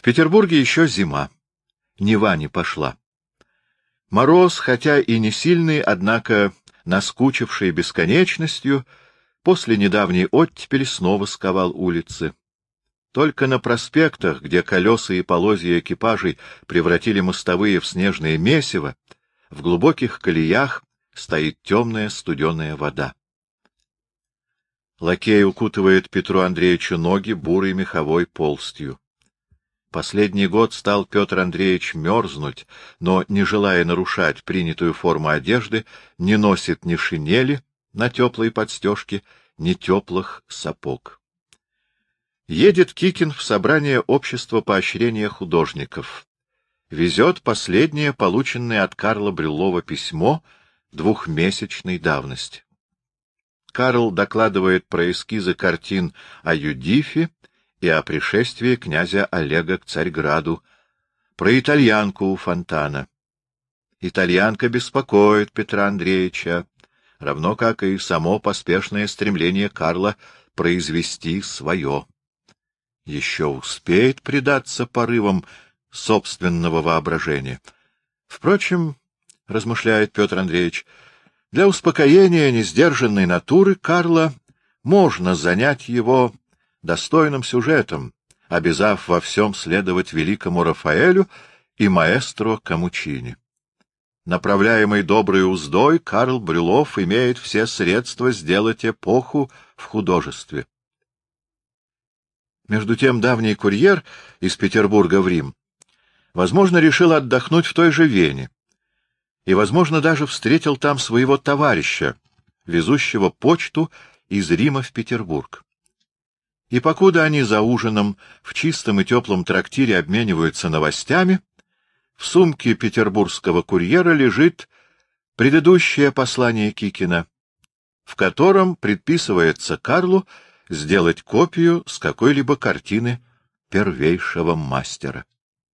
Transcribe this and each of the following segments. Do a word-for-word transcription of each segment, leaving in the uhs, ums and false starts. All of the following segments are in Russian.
В Петербурге еще зима. Нева не пошла. Мороз, хотя и не сильный, однако наскучивший бесконечностью, после недавней оттепели снова сковал улицы. Только на проспектах, где колеса и полозья экипажей превратили мостовые в снежное месиво, в глубоких колеях стоит темная студеная вода. Лакей укутывает Петру Андреевичу ноги бурой меховой полстью. Последний год стал Петр Андреевич мерзнуть, но, не желая нарушать принятую форму одежды, не носит ни шинели на теплой подстежке, ни теплых сапог. Едет Кикин в собрание общества поощрения художников. Везет последнее, полученное от Карла Брюллова письмо двухмесячной давности. Карл докладывает про эскизы картин о Юдифе и о пришествии князя Олега к Царьграду, про итальянку у фонтана. Итальянка беспокоит Петра Андреевича, равно как и само поспешное стремление Карла произвести свое. Еще успеет предаться порывам собственного воображения. Впрочем, — размышляет Петр Андреевич, — для успокоения несдержанной натуры Карла можно занять его достойным сюжетом, обязав во всем следовать великому Рафаэлю и маэстро Камучини. Направляемый доброй уздой, Карл Брюллов имеет все средства сделать эпоху в художестве. Между тем давний курьер из Петербурга в Рим, возможно, решил отдохнуть в той же Вене, и, возможно, даже встретил там своего товарища, везущего почту из Рима в Петербург. И покуда они за ужином в чистом и теплом трактире обмениваются новостями, в сумке петербургского курьера лежит предыдущее послание Кикина, в котором предписывается Карлу сделать копию с какой-либо картины первейшего мастера.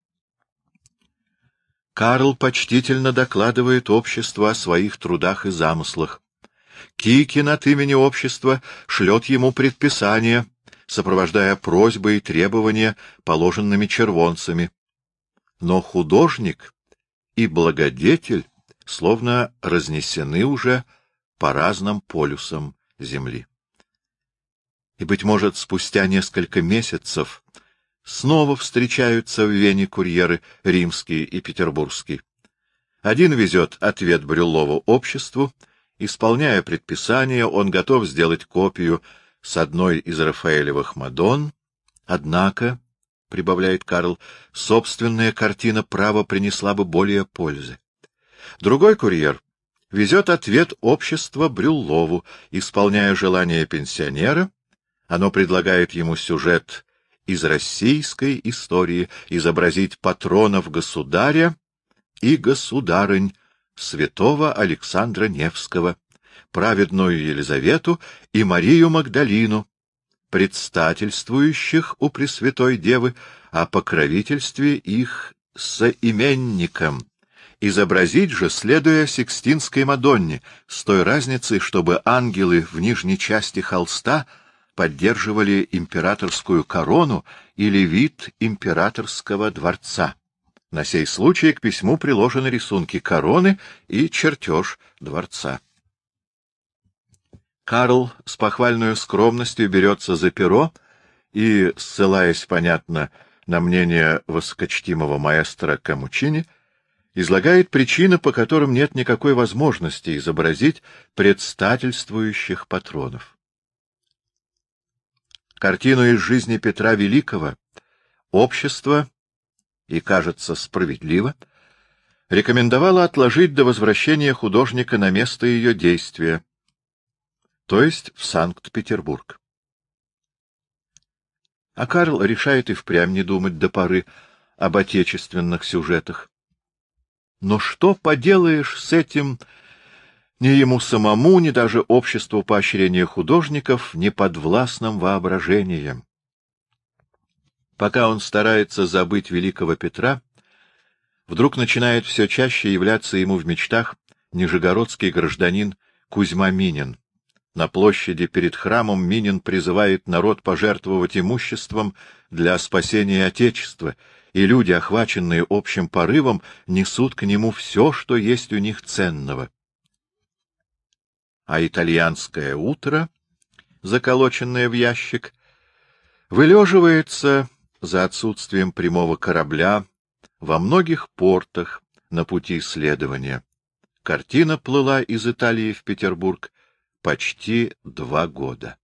Карл почтительно докладывает обществу о своих трудах и замыслах. Кикин от имени общества шлет ему предписания, сопровождая просьбы и требования положенными червонцами. Но художник и благодетель словно разнесены уже по разным полюсам земли. И, быть может, спустя несколько месяцев снова встречаются в Вене курьеры римский и петербургский. Один везет ответ Брюллову обществу, исполняя предписание, он готов сделать копию с одной из Рафаэлевых Мадонн, однако, — прибавляет Карл, — собственная картина право принесла бы более пользы. Другой курьер везет ответ общества Брюллову, исполняя желание пенсионера, оно предлагает ему сюжет из российской истории, изобразить патронов государя и государынь святого Александра Невского, праведную Елизавету и Марию Магдалину, предстательствующих у Пресвятой Девы о покровительстве их соименникам, изобразить же, следуя Сикстинской Мадонне, с той разницей, чтобы ангелы в нижней части холста поддерживали императорскую корону или вид императорского дворца. На сей случай к письму приложены рисунки короны и чертеж дворца. Карл с похвальной скромностью берется за перо и, ссылаясь, понятно, на мнение высокочтимого маэстро Камучини, излагает причины, по которым нет никакой возможности изобразить предстательствующих патронов. Картину из жизни Петра Великого общество, и, кажется, справедливо, рекомендовало отложить до возвращения художника на место ее действия, то есть в Санкт-Петербург. А Карл решает и впрямь не думать до поры об отечественных сюжетах. Но что поделаешь с этим ни ему самому, ни даже обществу поощрения художников неподвластным воображением? Пока он старается забыть великого Петра, вдруг начинает все чаще являться ему в мечтах нижегородский гражданин Кузьма Минин. На площади перед храмом Минин призывает народ пожертвовать имуществом для спасения Отечества и люди, охваченные общим порывом, несут к нему все, что есть у них ценного. А итальянское утро, заколоченное в ящик, вылеживается за отсутствием прямого корабля во многих портах на пути следования. Картина плыла из Италии в Петербург почти два года.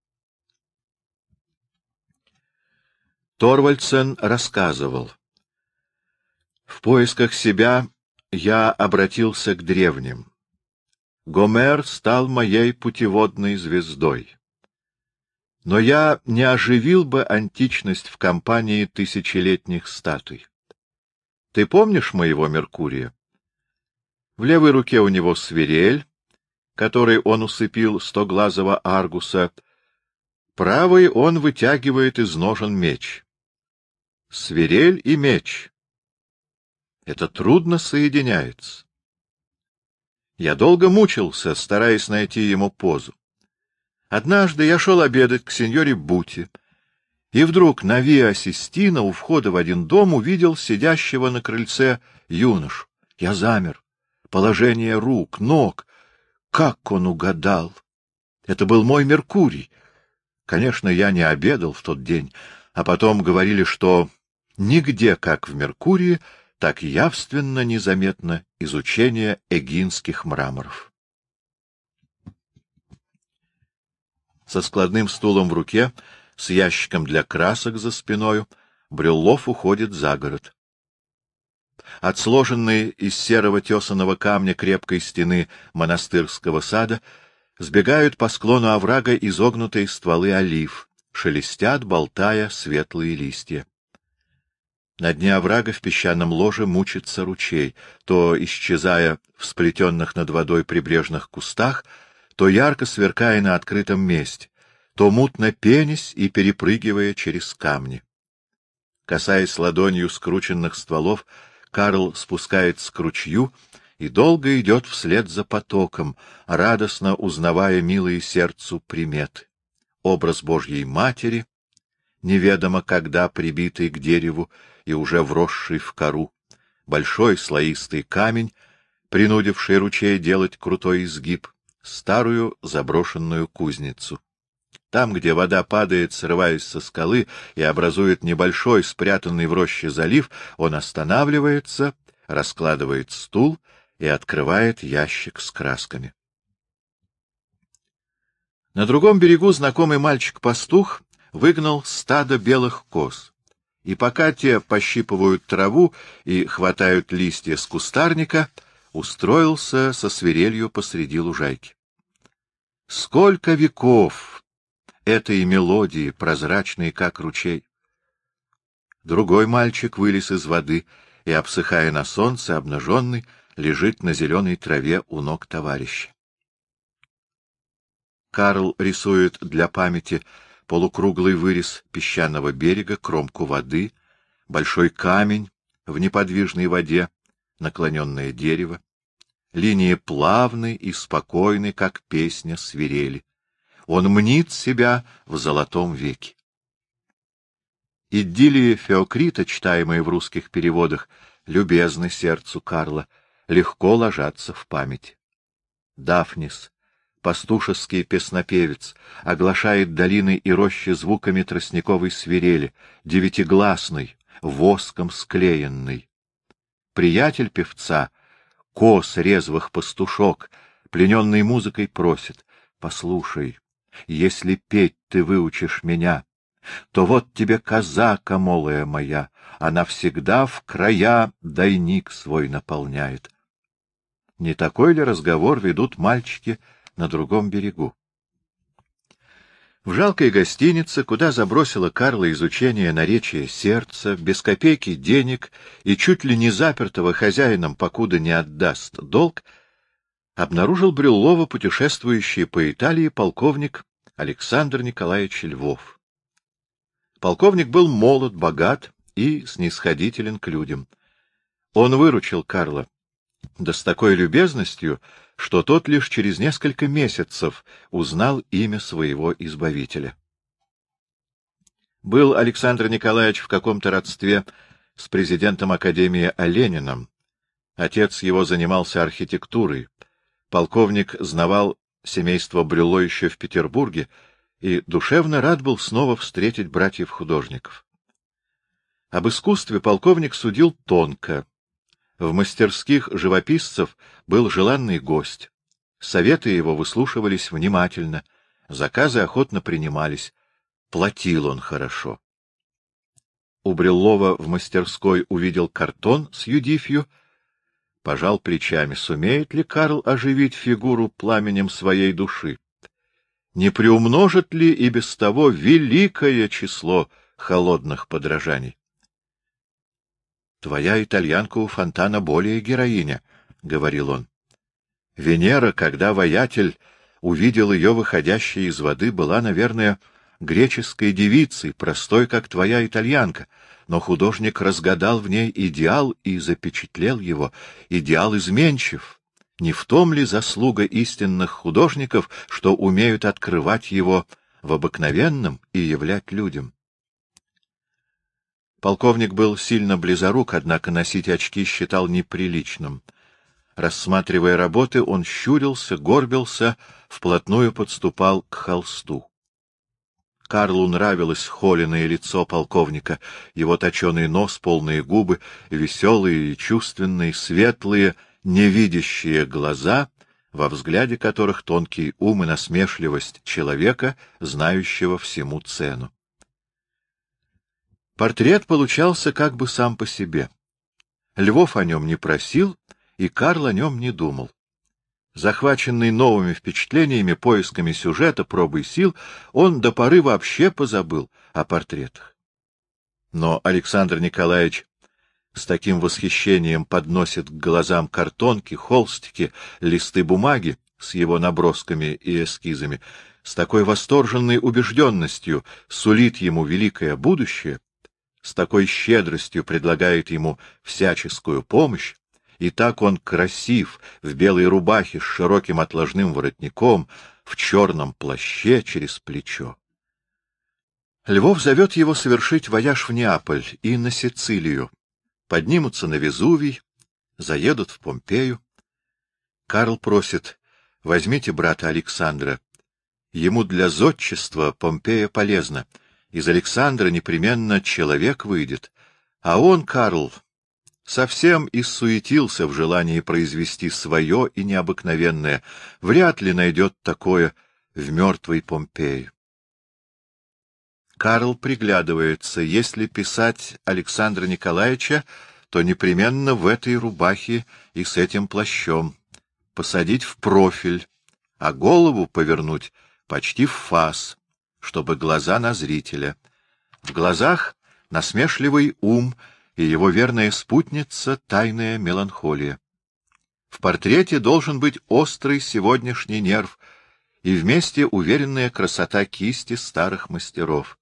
Торвальдсен рассказывал: «В поисках себя я обратился к древним. Гомер стал моей путеводной звездой. Но я не оживил бы античность в компании тысячелетних статуй. Ты помнишь моего Меркурия? В левой руке у него свирель, которой он усыпил стоглазого Аргуса, правой он вытягивает из ножен меч. Свирель и меч. Это трудно соединяется. Я долго мучился, стараясь найти ему позу. Однажды я шел обедать к сеньоре Бути, и вдруг на Виа Систина у входа в один дом увидел сидящего на крыльце юношу. Я замер. Положение рук, ног. Как он угадал! Это был мой Меркурий. Конечно, я не обедал в тот день, а потом говорили, что нигде, как в Меркурии, так явственно незаметно изучение эгинских мраморов. Со складным стулом в руке, с ящиком для красок за спиною, Брюллов уходит за город. От сложенной из серого тесаного камня крепкой стены монастырского сада сбегают по склону оврага изогнутые стволы олив, шелестят, болтая светлые листья. На дне оврага в песчаном ложе мучится ручей, то исчезая в сплетенных над водой прибрежных кустах, то ярко сверкая на открытом месте, то мутно пенясь и перепрыгивая через камни. Касаясь ладонью скрученных стволов, Карл спускается к ручью и долго идет вслед за потоком, радостно узнавая милые сердцу приметы. Образ Божьей Матери, неведомо когда прибитый к дереву и уже вросший в кору, большой слоистый камень, принудивший ручей делать крутой изгиб, старую заброшенную кузницу. Там, где вода падает, срываясь со скалы, и образует небольшой, спрятанный в роще залив, он останавливается, раскладывает стул и открывает ящик с красками. На другом берегу знакомый мальчик-пастух выгнал стадо белых коз, и пока те пощипывают траву и хватают листья с кустарника, устроился со свирелью посреди лужайки. Сколько веков этой мелодии, прозрачной, как ручей! Другой мальчик вылез из воды и, обсыхая на солнце, обнаженный, лежит на зеленой траве у ног товарища. Карл рисует для памяти полукруглый вырез песчаного берега, кромку воды, большой камень в неподвижной воде, наклоненное дерево. Линии плавны и спокойны, как песня свирели. Он мнит себя в золотом веке. Идиллии Феокрита, читаемые в русских переводах, любезны сердцу Карла, легко ложатся в память. Дафнис, пастушеский песнопевец, оглашает долины и рощи звуками тростниковой свирели, девятигласный, воском склеенный. Приятель певца, коз резвых пастушок, плененный музыкой, просит: послушай, если петь ты выучишь меня, то вот тебе коза комолая моя, она всегда в края дайник свой наполняет. Не такой ли разговор ведут мальчики на другом берегу? В жалкой гостинице, куда забросила Карла изучение наречия сердца, без копейки денег и чуть ли не запертого хозяином, покуда не отдаст долг, обнаружил Брюллова путешествующий по Италии полковник Александр Николаевич Львов. Полковник был молод, богат и снисходителен к людям. Он выручил Карла, да с такой любезностью, что тот лишь через несколько месяцев узнал имя своего избавителя. Был Александр Николаевич в каком-то родстве с президентом Академии Олениным. Отец его занимался архитектурой. Полковник знавал семейство Брюлло еще в Петербурге и душевно рад был снова встретить братьев-художников. Об искусстве полковник судил тонко. В мастерских живописцев был желанный гость. Советы его выслушивались внимательно, заказы охотно принимались. Платил он хорошо. У Брюллова в мастерской увидел картон с Юдифью, пожал плечами. Сумеет ли Карл оживить фигуру пламенем своей души? Не приумножит ли и без того великое число холодных подражаний? — Твоя итальянка у фонтана более героиня, — говорил он. Венера, когда воятель увидел ее выходящей из воды, была, наверное, греческой девицей, простой, как твоя итальянка, но художник разгадал в ней идеал и запечатлел его. Идеал изменчив. Не в том ли заслуга истинных художников, что умеют открывать его в обыкновенном и являть людям? Полковник был сильно близорук, однако носить очки считал неприличным. Рассматривая работы, он щурился, горбился, вплотную подступал к холсту. Карлу нравилось холеное лицо полковника, его точеный нос, полные губы, веселые и чувственные, светлые, невидящие глаза, во взгляде которых тонкий ум и насмешливость человека, знающего всему цену. Портрет получался как бы сам по себе. Львов о нем не просил, и Карл о нем не думал. Захваченный новыми впечатлениями, поисками сюжета, пробой сил, он до поры вообще позабыл о портретах. Но Александр Николаевич с таким восхищением подносит к глазам картонки, холстики, листы бумаги с его набросками и эскизами, с такой восторженной убежденностью сулит ему великое будущее, с такой щедростью предлагает ему всяческую помощь, и так он красив, в белой рубахе с широким отложным воротником, в черном плаще через плечо. Львов зовет его совершить вояж в Неаполь и на Сицилию. Поднимутся на Везувий, заедут в Помпею. Карл просит: возьмите брата Александра. Ему для зодчества Помпея полезна. Из Александра непременно человек выйдет. А он, Карл, совсем иссуетился в желании произвести свое и необыкновенное. Вряд ли найдет такое в мертвой Помпеи. Карл приглядывается. Если писать Александра Николаевича, то непременно в этой рубахе и с этим плащом. Посадить в профиль, а голову повернуть почти в фас, чтобы глаза на зрителя. В глазах насмешливый ум и его верная спутница — тайная меланхолия. В портрете должен быть острый сегодняшний нерв и вместе уверенная красота кисти старых мастеров.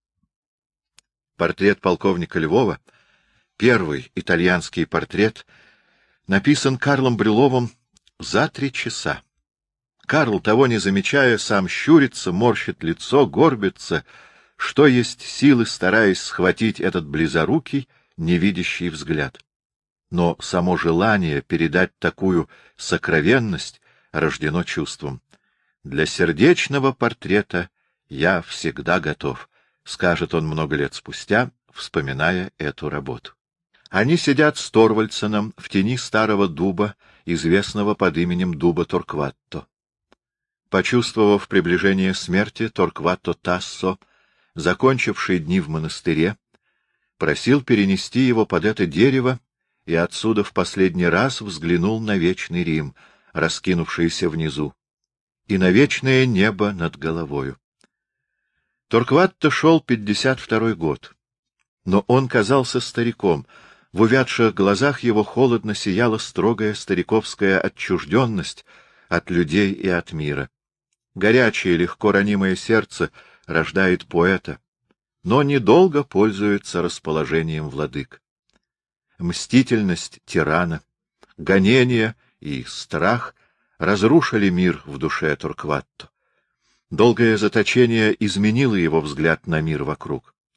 Портрет полковника Львова, первый итальянский портрет, написан Карлом Брюлловым за три часа. Карл, того не замечая, сам щурится, морщит лицо, горбится, что есть силы, стараясь схватить этот близорукий, невидящий взгляд. Но само желание передать такую сокровенность рождено чувством. Для сердечного портрета я всегда готов, скажет он много лет спустя, вспоминая эту работу. Они сидят с Торвальдсеном в тени старого дуба, известного под именем дуба Торкватто. Почувствовав приближение смерти, Торкватто Тассо, закончивший дни в монастыре, просил перенести его под это дерево, и отсюда в последний раз взглянул на вечный Рим, раскинувшийся внизу, и на вечное небо над головою. Торкватто шел пятьдесят второй год, но он казался стариком. В увядших глазах его холодно сияла строгая стариковская отчужденность от людей и от мира. Горячее, легко ранимое сердце рождает поэта, но недолго пользуется расположением владык. Мстительность тирана, гонение и страх разрушили мир в душе Торкватто. Долгое заточение изменило его взгляд на мир вокруг.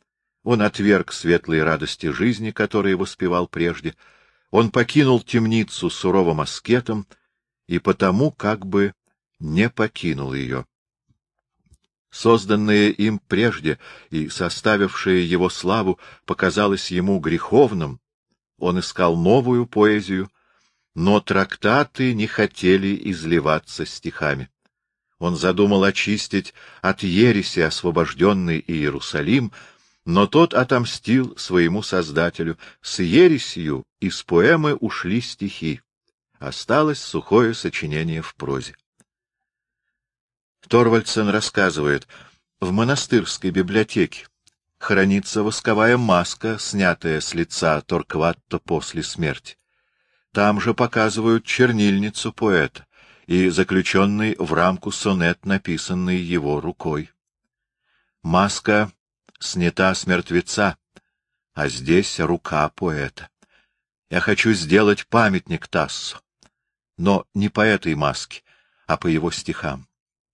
Он отверг светлые радости жизни, которые воспевал прежде. Он покинул темницу суровым аскетом и потому как бы не покинул ее. Созданное им прежде и составившее его славу показалось ему греховным. Он искал новую поэзию, но трактаты не хотели изливаться стихами. Он задумал очистить от ереси освобожденный Иерусалим, но тот отомстил своему создателю. С ересью из поэмы ушли стихи. Осталось сухое сочинение в прозе. Торвальдсен рассказывает, в монастырской библиотеке хранится восковая маска, снятая с лица Торкватто после смерти. Там же показывают чернильницу поэта и заключенный в рамку сонет, написанный его рукой. Маска снята с мертвеца, а здесь рука поэта. Я хочу сделать памятник Тассо, но не по этой маске, а по его стихам.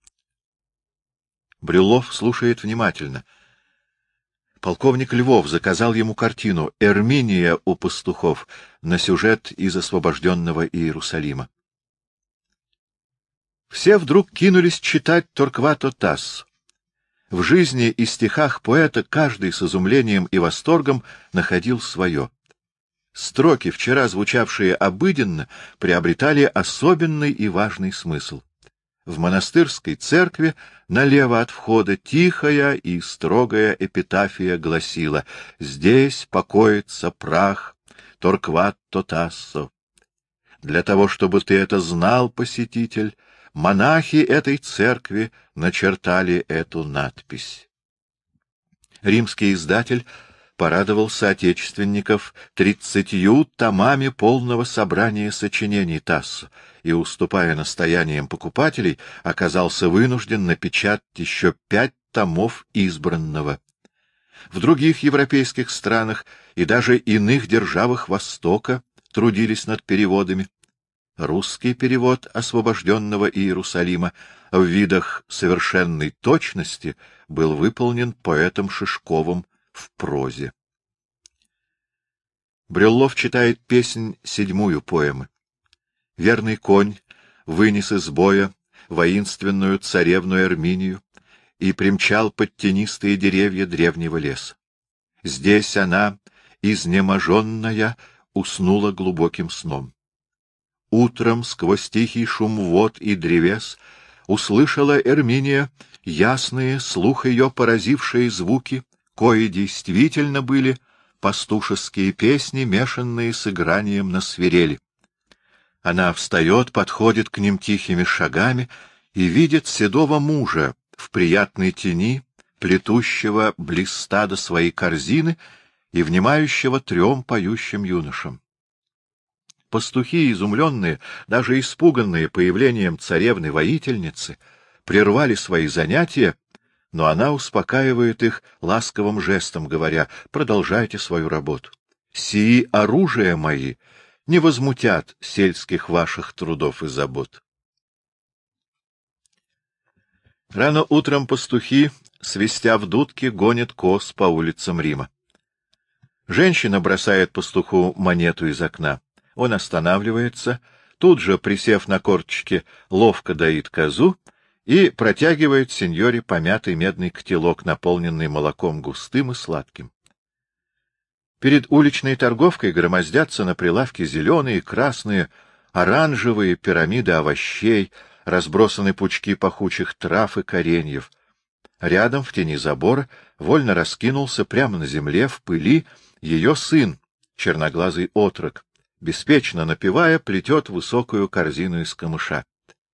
Брюллов слушает внимательно. Полковник Львов заказал ему картину «Эрминия у пастухов» на сюжет из освобожденного Иерусалима. Все вдруг кинулись читать Торквато Тассо. В жизни и стихах поэта каждый с изумлением и восторгом находил свое. Строки, вчера звучавшие обыденно, приобретали особенный и важный смысл. В монастырской церкви налево от входа тихая и строгая эпитафия гласила: «Здесь покоится прах Торкватто Тассо». Для того, чтобы ты это знал, посетитель, монахи этой церкви начертали эту надпись. Римский издатель порадовал соотечественников тридцатью томами полного собрания сочинений Тассо и, уступая настояниям покупателей, оказался вынужден напечатать еще пять томов избранного. В других европейских странах и даже иных державах Востока трудились над переводами. Русский перевод освобожденного Иерусалима в видах совершенной точности был выполнен поэтом Шишковым в прозе. Брюллов читает песнь седьмую поэмы. Верный конь вынес из боя воинственную царевну Эрминию и примчал под тенистые деревья древнего леса. Здесь она, изнеможенная, уснула глубоким сном. Утром сквозь тихий шум вод и древес услышала Эрминия ясные, слух ее поразившие звуки, кои действительно были пастушеские песни, мешанные с игранием на свирели. Она встает, подходит к ним тихими шагами и видит седого мужа в приятной тени, плетущего близ стада своей корзины и внимающего трем поющим юношам. Пастухи, изумленные, даже испуганные появлением царевны-воительницы, прервали свои занятия, но она успокаивает их ласковым жестом, говоря: «Продолжайте свою работу. Сии оружия мои не возмутят сельских ваших трудов и забот». Рано утром пастухи, свистя в дудки, гонят коз по улицам Рима. Женщина бросает пастуху монету из окна. Он останавливается, тут же, присев на корточки, ловко доит козу и протягивает сеньоре помятый медный котелок, наполненный молоком густым и сладким. Перед уличной торговкой громоздятся на прилавке зеленые, красные, оранжевые пирамиды овощей, разбросаны пучки пахучих трав и кореньев. Рядом, в тени забора, вольно раскинулся прямо на земле, в пыли, ее сын, черноглазый отрок, беспечно напевая, плетет высокую корзину из камыша.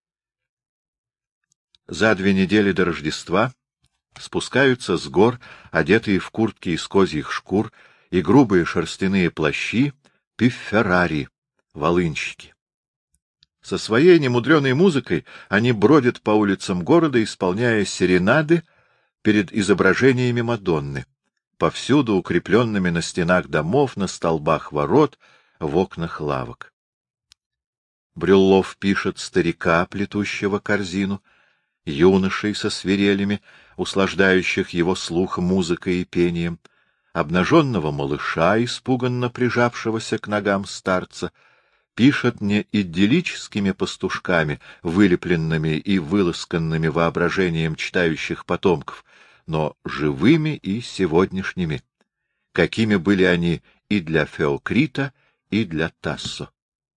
За две недели до Рождества спускаются с гор, одетые в куртки из козьих шкур и грубые шерстяные плащи, пифферари, волынщики. Со своей немудреной музыкой они бродят по улицам города, исполняя серенады перед изображениями Мадонны, повсюду укрепленными на стенах домов, на столбах ворот, в окнах лавок. Брюллов пишет старика, плетущего корзину, юношей со свирелями, услаждающих его слух музыкой и пением, обнаженного малыша, испуганно прижавшегося к ногам старца, пишет не идиллическими пастушками, вылепленными и выласканными воображением читающих потомков, но живыми и сегодняшними, какими были они и для Феокрита, и для Тассо.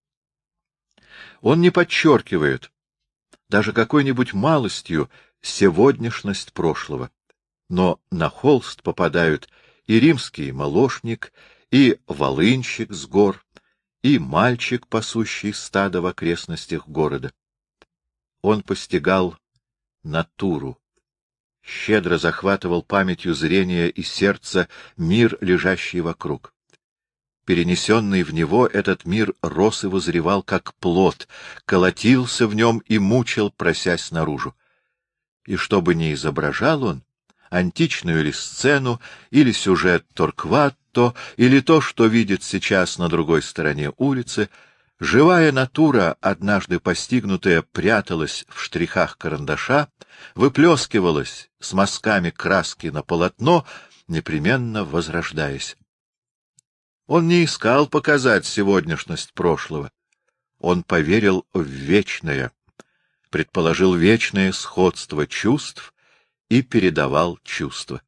Он не подчеркивает даже какой-нибудь малостью сегодняшность прошлого, но на холст попадают и римский молошник, и волынщик с гор, и мальчик, пасущий стадо в окрестностях города. Он постигал натуру, щедро захватывал памятью зрения и сердца мир, лежащий вокруг. Перенесенный в него, этот мир рос и возревал, как плод, колотился в нем и мучил, просясь наружу. И что бы ни изображал он, античную ли сцену, или сюжет Торкватто, или то, что видит сейчас на другой стороне улицы, живая натура, однажды постигнутая, пряталась в штрихах карандаша, выплескивалась с мазками краски на полотно, непременно возрождаясь. Он не искал показать сегодняшность прошлого. Он поверил в вечное, предположил вечное сходство чувств и передавал чувства.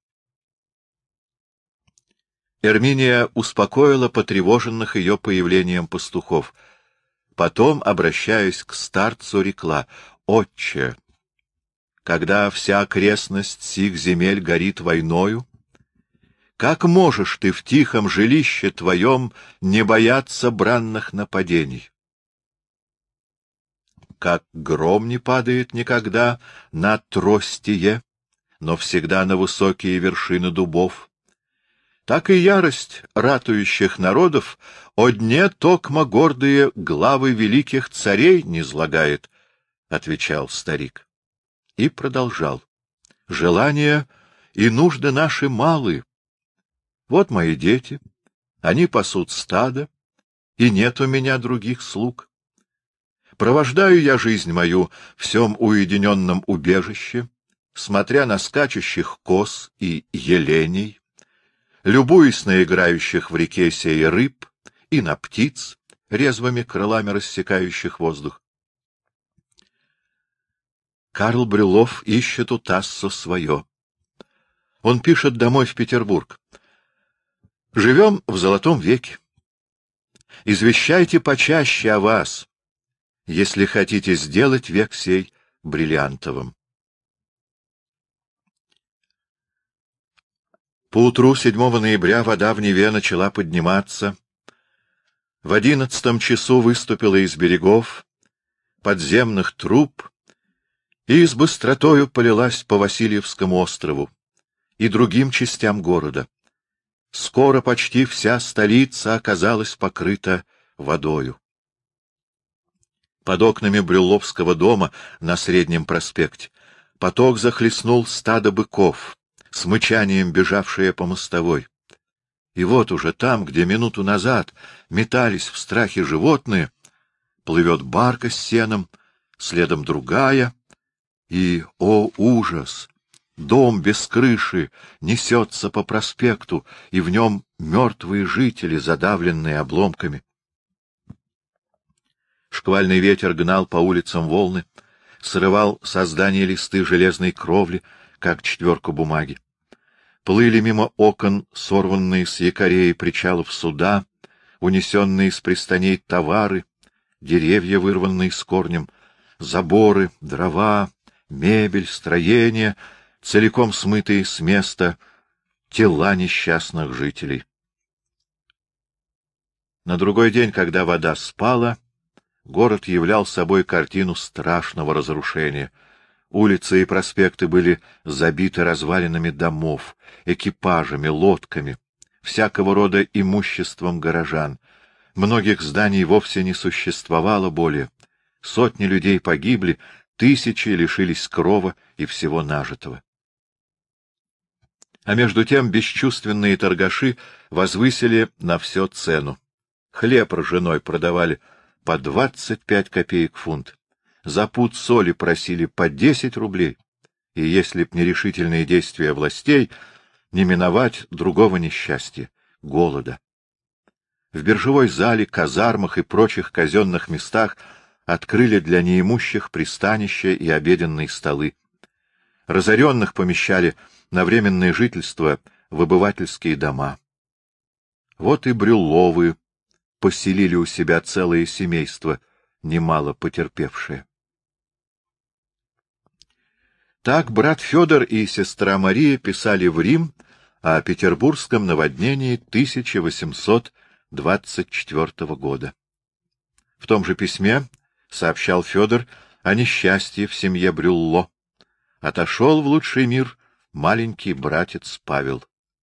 Эрминия успокоила потревоженных ее появлением пастухов. Потом, обращаясь к старцу, рекла: «Отче, когда вся окрестность сих земель горит войною, как можешь ты в тихом жилище твоем не бояться бранных нападений? Как гром не падает никогда на тростие, но всегда на высокие вершины дубов, так и ярость ратующих народов о дне токмо гордые главы великих царей низлагает, — отвечал старик. И продолжал: желания и нужды наши малы. Вот мои дети, они пасут стадо, и нет у меня других слуг. Провождаю я жизнь мою в сем уединенном убежище, смотря на скачущих коз и еленей, любуясь на играющих в реке сей рыб и на птиц, резвыми крылами рассекающих воздух. Карл Брюллов ищет у Тассо свое. Он пишет домой в Петербург: «Живем в золотом веке. Извещайте почаще о вас, если хотите сделать век сей бриллиантовым». Поутру седьмого ноября вода в Неве начала подниматься. В одиннадцатом часу выступила из берегов, подземных труб, и с быстротою полилась по Васильевскому острову и другим частям города. Скоро почти вся столица оказалась покрыта водою. Под окнами Брюлловского дома на Среднем проспекте поток захлестнул стадо быков, с мычанием бежавшие по мостовой. И вот уже там, где минуту назад метались в страхе животные, плывет барка с сеном, следом другая, и, о ужас! Дом без крыши несется по проспекту, и в нем мертвые жители, задавленные обломками. Шквальный ветер гнал по улицам волны, срывал со здания листы железной кровли, как четверку бумаги. Плыли мимо окон сорванные с якорей причалов суда, унесенные с пристаней товары, деревья, вырванные с корнем, заборы, дрова, мебель, строения, целиком смытые с места, тела несчастных жителей. На другой день, когда вода спала, город являл собой картину страшного разрушения. Улицы и проспекты были забиты развалинами домов, экипажами, лодками, всякого рода имуществом горожан. Многих зданий вовсе не существовало более. Сотни людей погибли, тысячи лишились крова и всего нажитого. А между тем бесчувственные торгаши возвысили на все цену. Хлеб ржаной продавали по двадцать пять копеек фунт. За пуд соли просили по десять рублей. И если б не решительные действия властей, не миновать другого несчастья — голода. В биржевой зале, казармах и прочих казенных местах открыли для неимущих пристанища и обеденные столы. Разоренных помещали на временное жительство в обывательские дома. Вот и Брюлловы поселили у себя целое семейство, немало потерпевшее. Так брат Федор и сестра Мария писали в Рим о петербургском наводнении тысяча восемьсот двадцать четвёртого года. В том же письме сообщал Федор о несчастье в семье Брюлло. Отошел в лучший мир маленький братец Павел.